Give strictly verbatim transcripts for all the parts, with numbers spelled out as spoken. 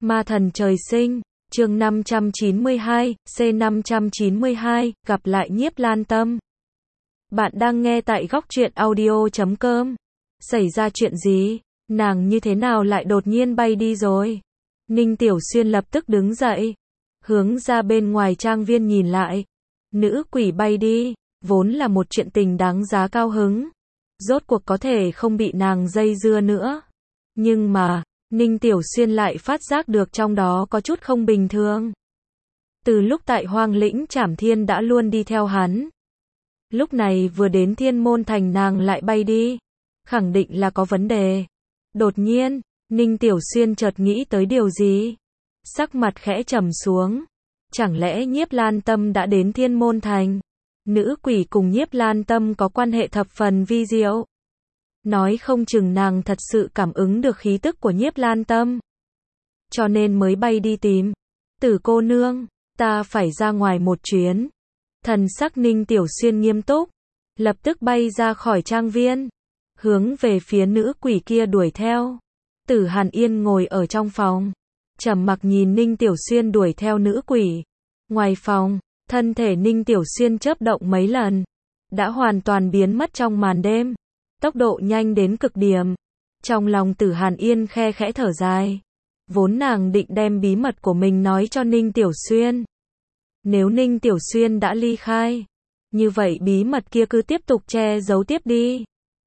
Ma thần trời sinh, chương năm trăm chín mươi hai, C năm trăm chín mươi hai, gặp lại Nhiếp Lan Tâm. Bạn đang nghe tại góc truyện audio chấm com. Xảy ra chuyện gì? Nàng như thế nào lại đột nhiên bay đi rồi? Ninh Tiểu Xuyên lập tức đứng dậy, hướng ra bên ngoài trang viên nhìn lại. Nữ quỷ bay đi, vốn là một chuyện tình đáng giá cao hứng. Rốt cuộc có thể không bị nàng dây dưa nữa. Nhưng mà, Ninh Tiểu Xuyên lại phát giác được trong đó có chút không bình thường. Từ lúc tại Hoang Lĩnh Trảm Thiên đã luôn đi theo hắn. Lúc này vừa đến Thiên Môn Thành nàng lại bay đi. Khẳng định là có vấn đề. Đột nhiên, Ninh Tiểu Xuyên chợt nghĩ tới điều gì. Sắc mặt khẽ trầm xuống. Chẳng lẽ Nhiếp Lan Tâm đã đến Thiên Môn Thành? Nữ quỷ cùng Nhiếp Lan Tâm có quan hệ thập phần vi diệu. Nói không chừng nàng thật sự cảm ứng được khí tức của Nhiếp Lan Tâm. Cho nên mới bay đi tìm. Tử cô nương, ta phải ra ngoài một chuyến. Thần sắc Ninh Tiểu Xuyên nghiêm túc. Lập tức bay ra khỏi trang viên. Hướng về phía nữ quỷ kia đuổi theo. Tử Hàn Yên ngồi ở trong phòng. Trầm mặc nhìn Ninh Tiểu Xuyên đuổi theo nữ quỷ. Ngoài phòng, thân thể Ninh Tiểu Xuyên chớp động mấy lần. Đã hoàn toàn biến mất trong màn đêm. Tốc độ nhanh đến cực điểm. Trong lòng Tử Hàn Yên khe khẽ thở dài. Vốn nàng định đem bí mật của mình nói cho Ninh Tiểu Xuyên. Nếu Ninh Tiểu Xuyên đã ly khai, như vậy bí mật kia cứ tiếp tục che giấu tiếp đi.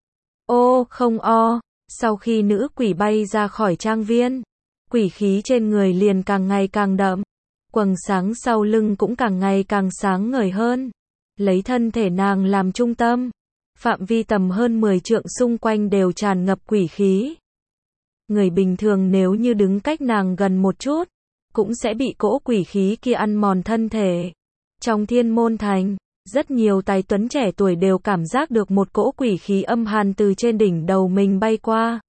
Ô, không o, sau khi nữ quỷ bay ra khỏi trang viên, quỷ khí trên người liền càng ngày càng đậm. Quầng sáng sau lưng cũng càng ngày càng sáng ngời hơn. Lấy thân thể nàng làm trung tâm. Phạm vi tầm hơn mười trượng xung quanh đều tràn ngập quỷ khí. Người bình thường nếu như đứng cách nàng gần một chút, cũng sẽ bị cỗ quỷ khí kia ăn mòn thân thể. Trong Thiên Môn Thành, rất nhiều tài tuấn trẻ tuổi đều cảm giác được một cỗ quỷ khí âm hàn từ trên đỉnh đầu mình bay qua.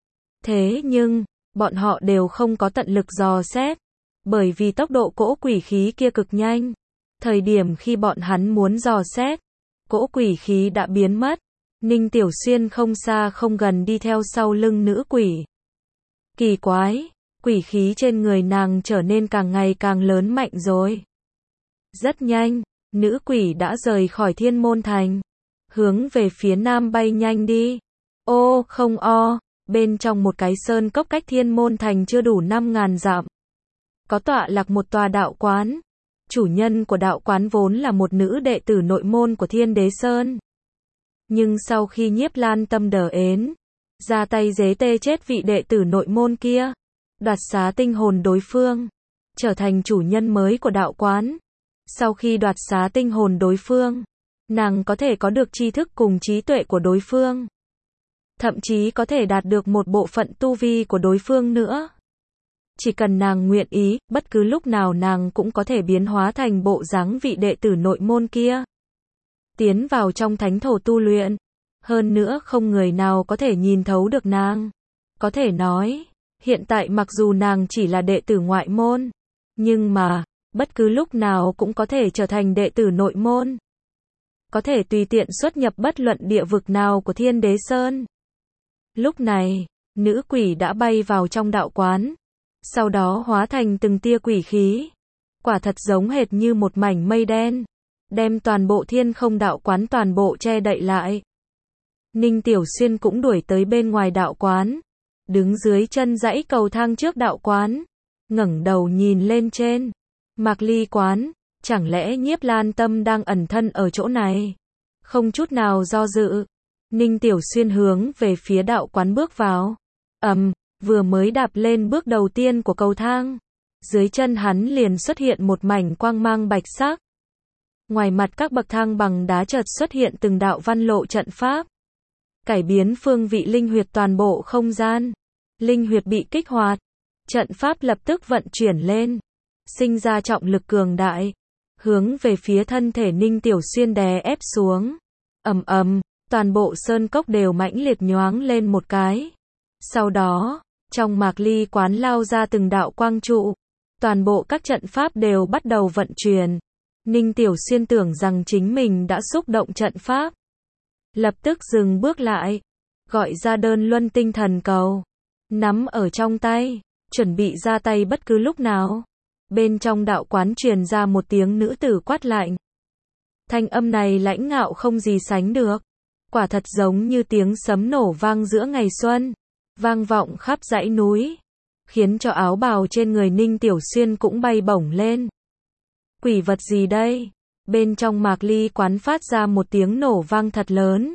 Thế nhưng, bọn họ đều không có tận lực dò xét, bởi vì tốc độ cỗ quỷ khí kia cực nhanh. Thời điểm khi bọn hắn muốn dò xét, cỗ quỷ khí đã biến mất. Ninh Tiểu Xuyên không xa không gần đi theo sau lưng nữ quỷ. Kỳ quái, quỷ khí trên người nàng trở nên càng ngày càng lớn mạnh rồi. Rất nhanh, nữ quỷ đã rời khỏi Thiên Môn Thành, hướng về phía nam bay nhanh đi. Ô, không o, bên trong một cái sơn cốc cách Thiên Môn Thành chưa đủ năm ngàn dặm. Có tọa lạc một tòa đạo quán. Chủ nhân của đạo quán vốn là một nữ đệ tử nội môn của Thiên Đế Sơn. Nhưng sau khi Nhiếp Lan Tâm đờ ến, ra tay giết tê chết vị đệ tử nội môn kia, đoạt xá tinh hồn đối phương, trở thành chủ nhân mới của đạo quán. Sau khi đoạt xá tinh hồn đối phương, nàng có thể có được tri thức cùng trí tuệ của đối phương. Thậm chí có thể đạt được một bộ phận tu vi của đối phương nữa. Chỉ cần nàng nguyện ý, bất cứ lúc nào nàng cũng có thể biến hóa thành bộ dáng vị đệ tử nội môn kia. Tiến vào trong thánh thổ tu luyện. Hơn nữa không người nào có thể nhìn thấu được nàng. Có thể nói, hiện tại mặc dù nàng chỉ là đệ tử ngoại môn, nhưng mà, bất cứ lúc nào cũng có thể trở thành đệ tử nội môn. Có thể tùy tiện xuất nhập bất luận địa vực nào của Thiên Đế Sơn. Lúc này, nữ quỷ đã bay vào trong đạo quán. Sau đó hóa thành từng tia quỷ khí. Quả thật giống hệt như một mảnh mây đen. Đem toàn bộ thiên không đạo quán toàn bộ che đậy lại. Ninh Tiểu Xuyên cũng đuổi tới bên ngoài đạo quán. Đứng dưới chân dãy cầu thang trước đạo quán. Ngẩng đầu nhìn lên trên. Mạc Ly quán. Chẳng lẽ Nhiếp Lan Tâm đang ẩn thân ở chỗ này? Không chút nào do dự. Ninh Tiểu Xuyên hướng về phía đạo quán bước vào. Ầm. Vừa mới đạp lên bước đầu tiên của cầu thang, dưới chân hắn liền xuất hiện một mảnh quang mang bạch sắc. Ngoài mặt các bậc thang bằng đá chợt xuất hiện từng đạo văn lộ trận pháp, cải biến phương vị linh huyệt toàn bộ không gian. Linh huyệt bị kích hoạt, trận pháp lập tức vận chuyển lên, sinh ra trọng lực cường đại, hướng về phía thân thể Ninh Tiểu Xuyên đè ép xuống. Ầm ầm, toàn bộ sơn cốc đều mãnh liệt nhoáng lên một cái. Sau đó, trong Mạc Ly quán lao ra từng đạo quang trụ. Toàn bộ các trận pháp đều bắt đầu vận chuyển. Ninh Tiểu Xuyên tưởng rằng chính mình đã xúc động trận pháp. Lập tức dừng bước lại. Gọi ra đơn luân tinh thần cầu. Nắm ở trong tay. chuẩn bị ra tay bất cứ lúc nào. Bên trong đạo quán truyền ra một tiếng nữ tử quát lạnh. Thanh âm này lãnh ngạo không gì sánh được. Quả thật giống như tiếng sấm nổ vang giữa ngày xuân, vang vọng khắp dãy núi, khiến cho áo bào trên người Ninh Tiểu Xuyên cũng bay bổng lên. Quỷ vật gì đây? Bên trong Mạc Ly quán phát ra một tiếng nổ vang thật lớn.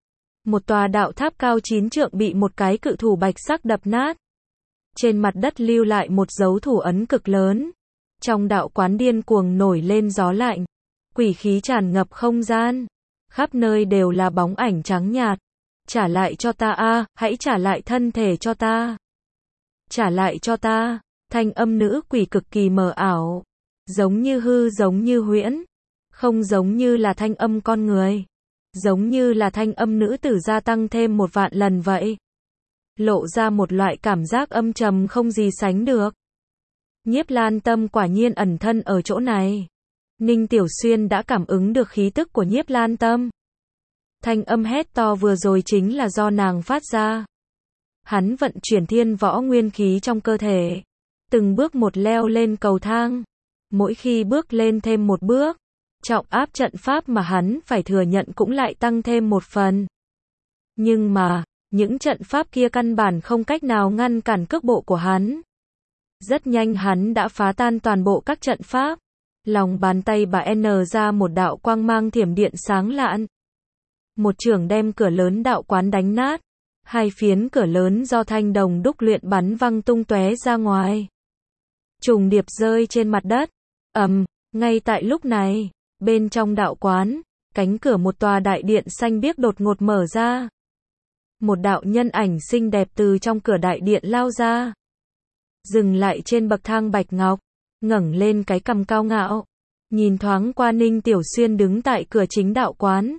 Một tòa đạo tháp cao chín trượng bị một cái cự thủ bạch sắc đập nát. Trên mặt đất lưu lại một dấu thủ ấn cực lớn. Trong đạo quán điên cuồng nổi lên gió lạnh. Quỷ khí tràn ngập không gian. Khắp nơi đều là bóng ảnh trắng nhạt. Trả lại cho ta a, hãy trả lại thân thể cho ta. Trả lại cho ta. Thanh âm nữ quỷ cực kỳ mờ ảo. Giống như hư giống như huyễn. Không giống như là thanh âm con người. Giống như là thanh âm nữ tử gia tăng thêm một vạn lần vậy. Lộ ra một loại cảm giác âm trầm không gì sánh được. Nhiếp Lan Tâm quả nhiên ẩn thân ở chỗ này. Ninh Tiểu Xuyên đã cảm ứng được khí tức của Nhiếp Lan Tâm. Thanh âm hét to vừa rồi chính là do nàng phát ra. Hắn vận chuyển thiên võ nguyên khí trong cơ thể. Từng bước một leo lên cầu thang. Mỗi khi bước lên thêm một bước, trọng áp trận pháp mà hắn phải thừa nhận cũng lại tăng thêm một phần. Nhưng mà, những trận pháp kia căn bản không cách nào ngăn cản cước bộ của hắn. Rất nhanh hắn đã phá tan toàn bộ các trận pháp. Lòng bàn tay bà N ra một đạo quang mang thiểm điện sáng lạn. Một chưởng đem cửa lớn đạo quán đánh nát. Hai phiến cửa lớn do thanh đồng đúc luyện bắn văng tung tóe ra ngoài. Trùng điệp rơi trên mặt đất. Ầm, ngay tại lúc này, bên trong đạo quán, cánh cửa một tòa đại điện xanh biếc đột ngột mở ra. Một đạo nhân ảnh xinh đẹp từ trong cửa đại điện lao ra. Dừng lại trên bậc thang bạch ngọc, ngẩng lên cái cằm cao ngạo, nhìn thoáng qua Ninh Tiểu Xuyên đứng tại cửa chính đạo quán.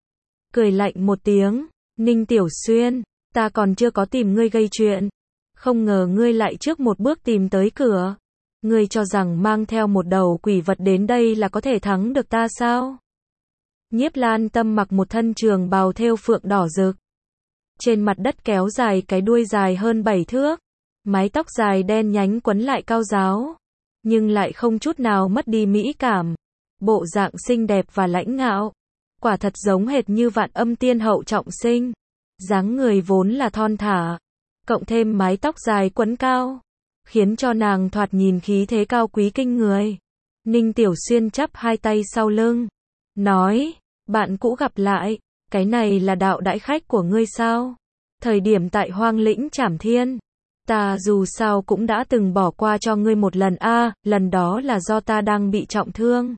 Cười lạnh một tiếng, Ninh Tiểu Xuyên, ta còn chưa có tìm ngươi gây chuyện. Không ngờ ngươi lại trước một bước tìm tới cửa. Ngươi cho rằng mang theo một đầu quỷ vật đến đây là có thể thắng được ta sao? Nhiếp Lan Tâm mặc một thân trường bào thêu phượng đỏ rực. Trên mặt đất kéo dài cái đuôi dài hơn bảy thước. Mái tóc dài đen nhánh quấn lại cao ráo. Nhưng lại không chút nào mất đi mỹ cảm. Bộ dạng xinh đẹp và lãnh ngạo. Quả thật giống hệt như Vạn Âm Tiên Hậu trọng sinh. Dáng người vốn là thon thả. Cộng thêm mái tóc dài quấn cao. Khiến cho nàng thoạt nhìn khí thế cao quý kinh người. Ninh Tiểu Xuyên chắp hai tay sau lưng. Nói, bạn cũ gặp lại. Cái này là đạo đãi khách của ngươi sao? Thời điểm tại Hoang Lĩnh Trảm Thiên. Ta dù sao cũng đã từng bỏ qua cho ngươi một lần a, à, lần đó là do ta đang bị trọng thương.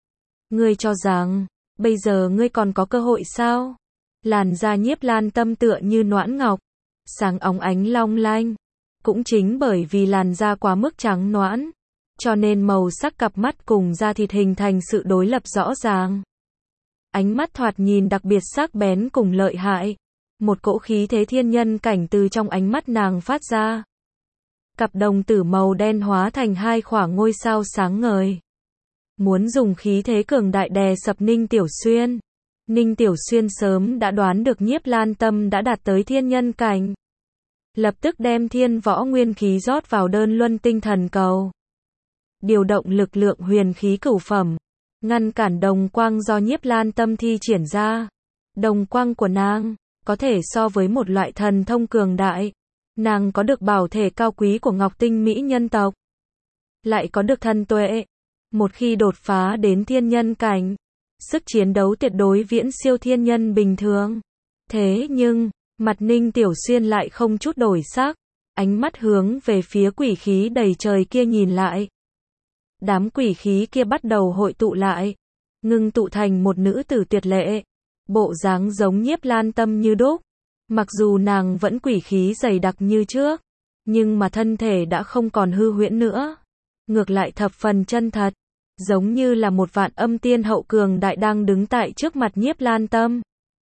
Ngươi cho rằng, bây giờ ngươi còn có cơ hội sao? Làn da Nhiếp Lan Tâm tựa như noãn ngọc. Sáng óng ánh long lanh. Cũng chính bởi vì làn da quá mức trắng noãn, cho nên màu sắc cặp mắt cùng da thịt hình thành sự đối lập rõ ràng. Ánh mắt thoạt nhìn đặc biệt sắc bén cùng lợi hại. Một cỗ khí thế thiên nhân cảnh từ trong ánh mắt nàng phát ra. Cặp đồng tử màu đen hóa thành hai khỏa ngôi sao sáng ngời. Muốn dùng khí thế cường đại đè sập Ninh Tiểu Xuyên. Ninh Tiểu Xuyên sớm đã đoán được Nhiếp Lan Tâm đã đạt tới thiên nhân cảnh. Lập tức đem thiên võ nguyên khí rót vào đơn luân tinh thần cầu. Điều động lực lượng huyền khí cửu phẩm. Ngăn cản đồng quang do Nhiếp Lan Tâm thi triển ra. Đồng quang của nàng có thể so với một loại thần thông cường đại. Nàng có được bảo thể cao quý của Ngọc Tinh Mỹ nhân tộc. Lại có được thần tuệ. Một khi đột phá đến thiên nhân cảnh, sức chiến đấu tuyệt đối viễn siêu thiên nhân bình thường. Thế nhưng, mặt Ninh Tiểu Xuyên lại không chút đổi sắc. Ánh mắt hướng về phía quỷ khí đầy trời kia nhìn lại. Đám quỷ khí kia bắt đầu hội tụ lại. Ngưng tụ thành một nữ tử tuyệt lệ. Bộ dáng giống Nhiếp Lan Tâm như đúc. Mặc dù nàng vẫn quỷ khí dày đặc như trước. Nhưng mà thân thể đã không còn hư huyễn nữa. Ngược lại thập phần chân thật. Giống như là một Vạn Âm Tiên Hậu cường đại đang đứng tại trước mặt Nhiếp Lan Tâm.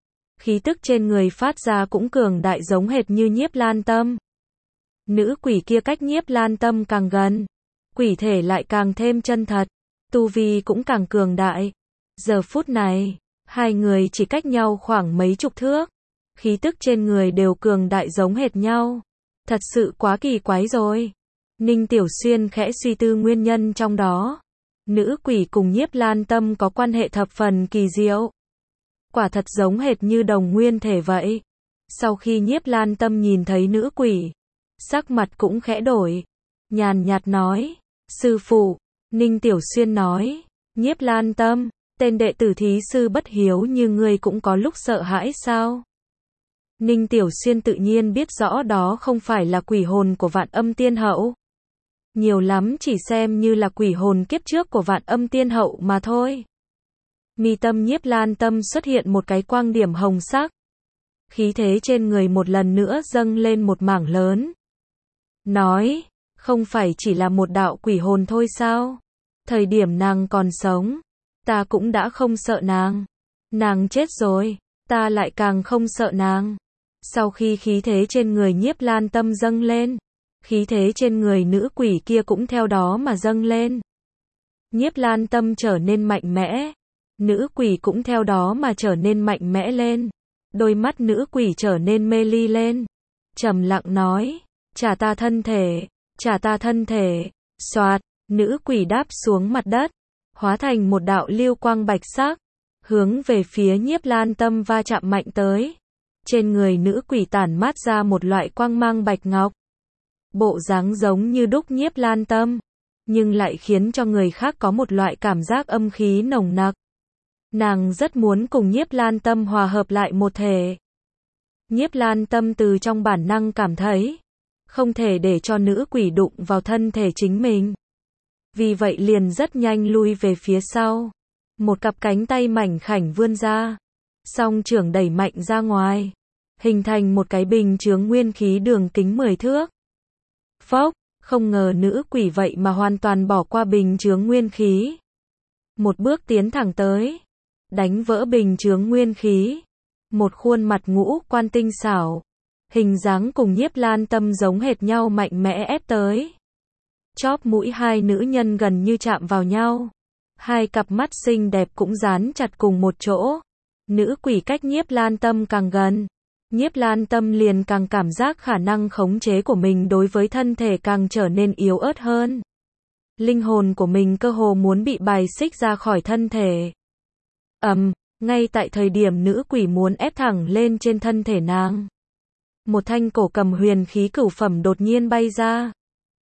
Khí tức trên người phát ra cũng cường đại giống hệt như Nhiếp Lan Tâm. Nữ quỷ kia cách Nhiếp Lan Tâm càng gần. Quỷ thể lại càng thêm chân thật. Tu vi cũng càng cường đại. Giờ phút này, hai người chỉ cách nhau khoảng mấy chục thước. Khí tức trên người đều cường đại giống hệt nhau. Thật sự quá kỳ quái rồi. Ninh Tiểu Xuyên khẽ suy tư nguyên nhân trong đó. Nữ quỷ cùng Nhiếp Lan Tâm có quan hệ thập phần kỳ diệu. Quả thật giống hệt như đồng nguyên thể vậy. Sau khi Nhiếp Lan Tâm nhìn thấy nữ quỷ, sắc mặt cũng khẽ đổi. Nhàn nhạt nói, sư phụ. Ninh Tiểu Xuyên nói, Nhiếp Lan Tâm, tên đệ tử thí sư bất hiếu như ngươi cũng có lúc sợ hãi sao? Ninh Tiểu Xuyên tự nhiên biết rõ đó không phải là quỷ hồn của Vạn Âm Tiên Hậu. Nhiều lắm chỉ xem như là quỷ hồn kiếp trước của Vạn Âm Tiên Hậu mà thôi. Mi tâm Nhiếp Lan Tâm xuất hiện một cái quang điểm hồng sắc. Khí thế trên người một lần nữa dâng lên một mảng lớn. Nói, không phải chỉ là một đạo quỷ hồn thôi sao? Thời điểm nàng còn sống, ta cũng đã không sợ nàng. Nàng chết rồi, ta lại càng không sợ nàng. Sau khi khí thế trên người Nhiếp Lan Tâm dâng lên, khí thế trên người nữ quỷ kia cũng theo đó mà dâng lên. Nhiếp Lan Tâm trở nên mạnh mẽ, nữ quỷ cũng theo đó mà trở nên mạnh mẽ lên. Đôi mắt nữ quỷ trở nên mê ly lên. Trầm lặng nói, trả ta thân thể, trả ta thân thể. Soạt, nữ quỷ đáp xuống mặt đất, hóa thành một đạo lưu quang bạch sắc, hướng về phía Nhiếp Lan Tâm va chạm mạnh tới. Trên người nữ quỷ tản mát ra một loại quang mang bạch ngọc. Bộ dáng giống như đúc Nhiếp Lan Tâm, nhưng lại khiến cho người khác có một loại cảm giác âm khí nồng nặc. Nàng rất muốn cùng Nhiếp Lan Tâm hòa hợp lại một thể. Nhiếp Lan Tâm từ trong bản năng cảm thấy, không thể để cho nữ quỷ đụng vào thân thể chính mình. Vì vậy liền rất nhanh lui về phía sau. Một cặp cánh tay mảnh khảnh vươn ra, song trưởng đẩy mạnh ra ngoài, hình thành một cái bình chướng nguyên khí đường kính mười thước. Phốc, không ngờ nữ quỷ vậy mà hoàn toàn bỏ qua bình chướng nguyên khí. Một bước tiến thẳng tới, đánh vỡ bình chướng nguyên khí. Một khuôn mặt ngũ quan tinh xảo, hình dáng cùng Nhiếp Lan Tâm giống hệt nhau mạnh mẽ ép tới. Chóp mũi hai nữ nhân gần như chạm vào nhau. Hai cặp mắt xinh đẹp cũng dán chặt cùng một chỗ. Nữ quỷ cách Nhiếp Lan Tâm càng gần, Nhiếp Lan Tâm liền càng cảm giác khả năng khống chế của mình đối với thân thể càng trở nên yếu ớt hơn. Linh hồn của mình cơ hồ muốn bị bài xích ra khỏi thân thể. Ầm, um, ngay tại thời điểm nữ quỷ muốn ép thẳng lên trên thân thể nàng, một thanh cổ cầm huyền khí cửu phẩm đột nhiên bay ra,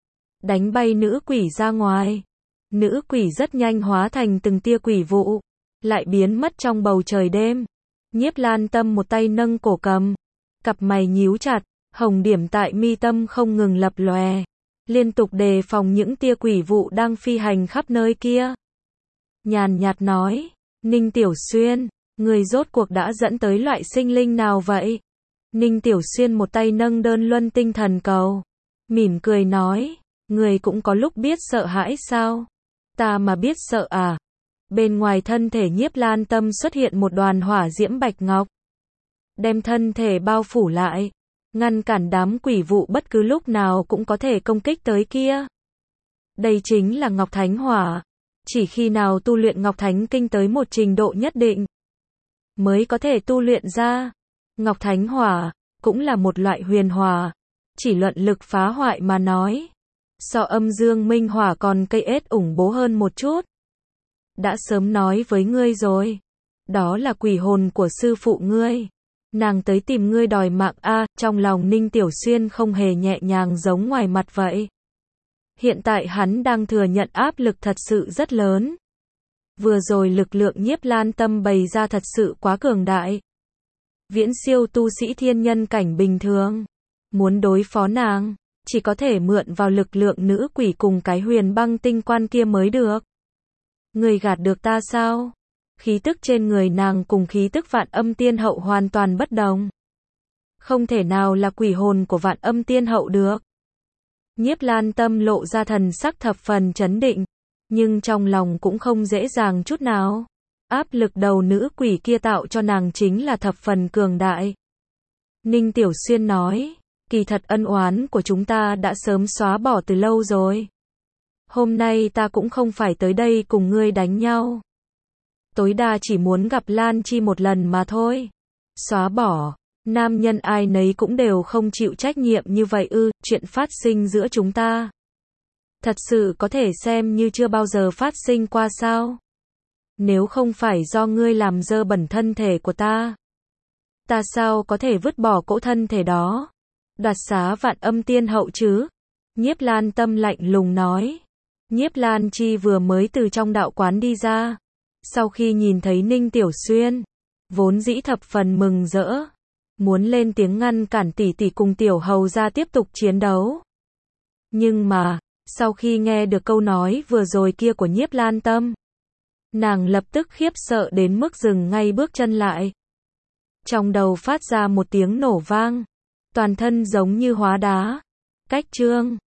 đánh bay nữ quỷ ra ngoài. Nữ quỷ rất nhanh hóa thành từng tia quỷ vụ, lại biến mất trong bầu trời đêm. Nhiếp Lan Tâm một tay nâng cổ cầm, cặp mày nhíu chặt, hồng điểm tại mi tâm không ngừng lập lòe, liên tục đề phòng những tia quỷ vụ đang phi hành khắp nơi kia. Nhàn nhạt nói, Ninh Tiểu Xuyên, người rốt cuộc đã dẫn tới loại sinh linh nào vậy? Ninh Tiểu Xuyên một tay nâng đơn luân tinh thần cầu, mỉm cười nói, người cũng có lúc biết sợ hãi sao? Ta mà biết sợ à? Bên ngoài thân thể Nhiếp Lan Tâm xuất hiện một đoàn hỏa diễm bạch ngọc, đem thân thể bao phủ lại, ngăn cản đám quỷ vụ bất cứ lúc nào cũng có thể công kích tới kia. Đây chính là Ngọc Thánh Hỏa. Chỉ khi nào tu luyện Ngọc Thánh Kinh tới một trình độ nhất định, mới có thể tu luyện ra. Ngọc Thánh Hỏa cũng là một loại huyền hỏa, chỉ luận lực phá hoại mà nói, so âm dương minh hỏa còn cây ết ủng bố hơn một chút. Đã sớm nói với ngươi rồi, đó là quỷ hồn của sư phụ ngươi. Nàng tới tìm ngươi đòi mạng a. Trong lòng Ninh Tiểu Xuyên không hề nhẹ nhàng giống ngoài mặt vậy. Hiện tại hắn đang thừa nhận áp lực thật sự rất lớn. Vừa rồi lực lượng Nhiếp Lan Tâm bày ra thật sự quá cường đại, viễn siêu tu sĩ thiên nhân cảnh bình thường. Muốn đối phó nàng, chỉ có thể mượn vào lực lượng nữ quỷ cùng cái huyền băng tinh quan kia mới được. Người gạt được ta sao? Khí tức trên người nàng cùng khí tức Vạn Âm Tiên Hậu hoàn toàn bất đồng. Không thể nào là quỷ hồn của Vạn Âm Tiên Hậu được. Nhiếp Lan Tâm lộ ra thần sắc thập phần chấn định, nhưng trong lòng cũng không dễ dàng chút nào. Áp lực đầu nữ quỷ kia tạo cho nàng chính là thập phần cường đại. Ninh Tiểu Xuyên nói, kỳ thật ân oán của chúng ta đã sớm xóa bỏ từ lâu rồi. Hôm nay ta cũng không phải tới đây cùng ngươi đánh nhau. Tối đa chỉ muốn gặp Lan Chi một lần mà thôi. Xóa bỏ, nam nhân ai nấy cũng đều không chịu trách nhiệm như vậy ư? Chuyện phát sinh giữa chúng ta Thật sự có thể xem như chưa bao giờ phát sinh qua sao? Nếu không phải do ngươi làm dơ bẩn thân thể của ta, ta sao có thể vứt bỏ cỗ thân thể đó? Đoạt xá vạn âm tiên hậu chứ? Nhiếp Lan Tâm lạnh lùng nói. Nhiếp Lan Chi vừa mới từ trong đạo quán đi ra. Sau khi nhìn thấy Ninh Tiểu Xuyên, vốn dĩ thập phần mừng rỡ, muốn lên tiếng ngăn cản tỷ tỷ cùng Tiểu Hầu ra tiếp tục chiến đấu. Nhưng mà, sau khi nghe được câu nói vừa rồi kia của Nhiếp Lan Tâm, nàng lập tức khiếp sợ đến mức dừng ngay bước chân lại. Trong đầu phát ra một tiếng nổ vang, toàn thân giống như hóa đá. Cách chương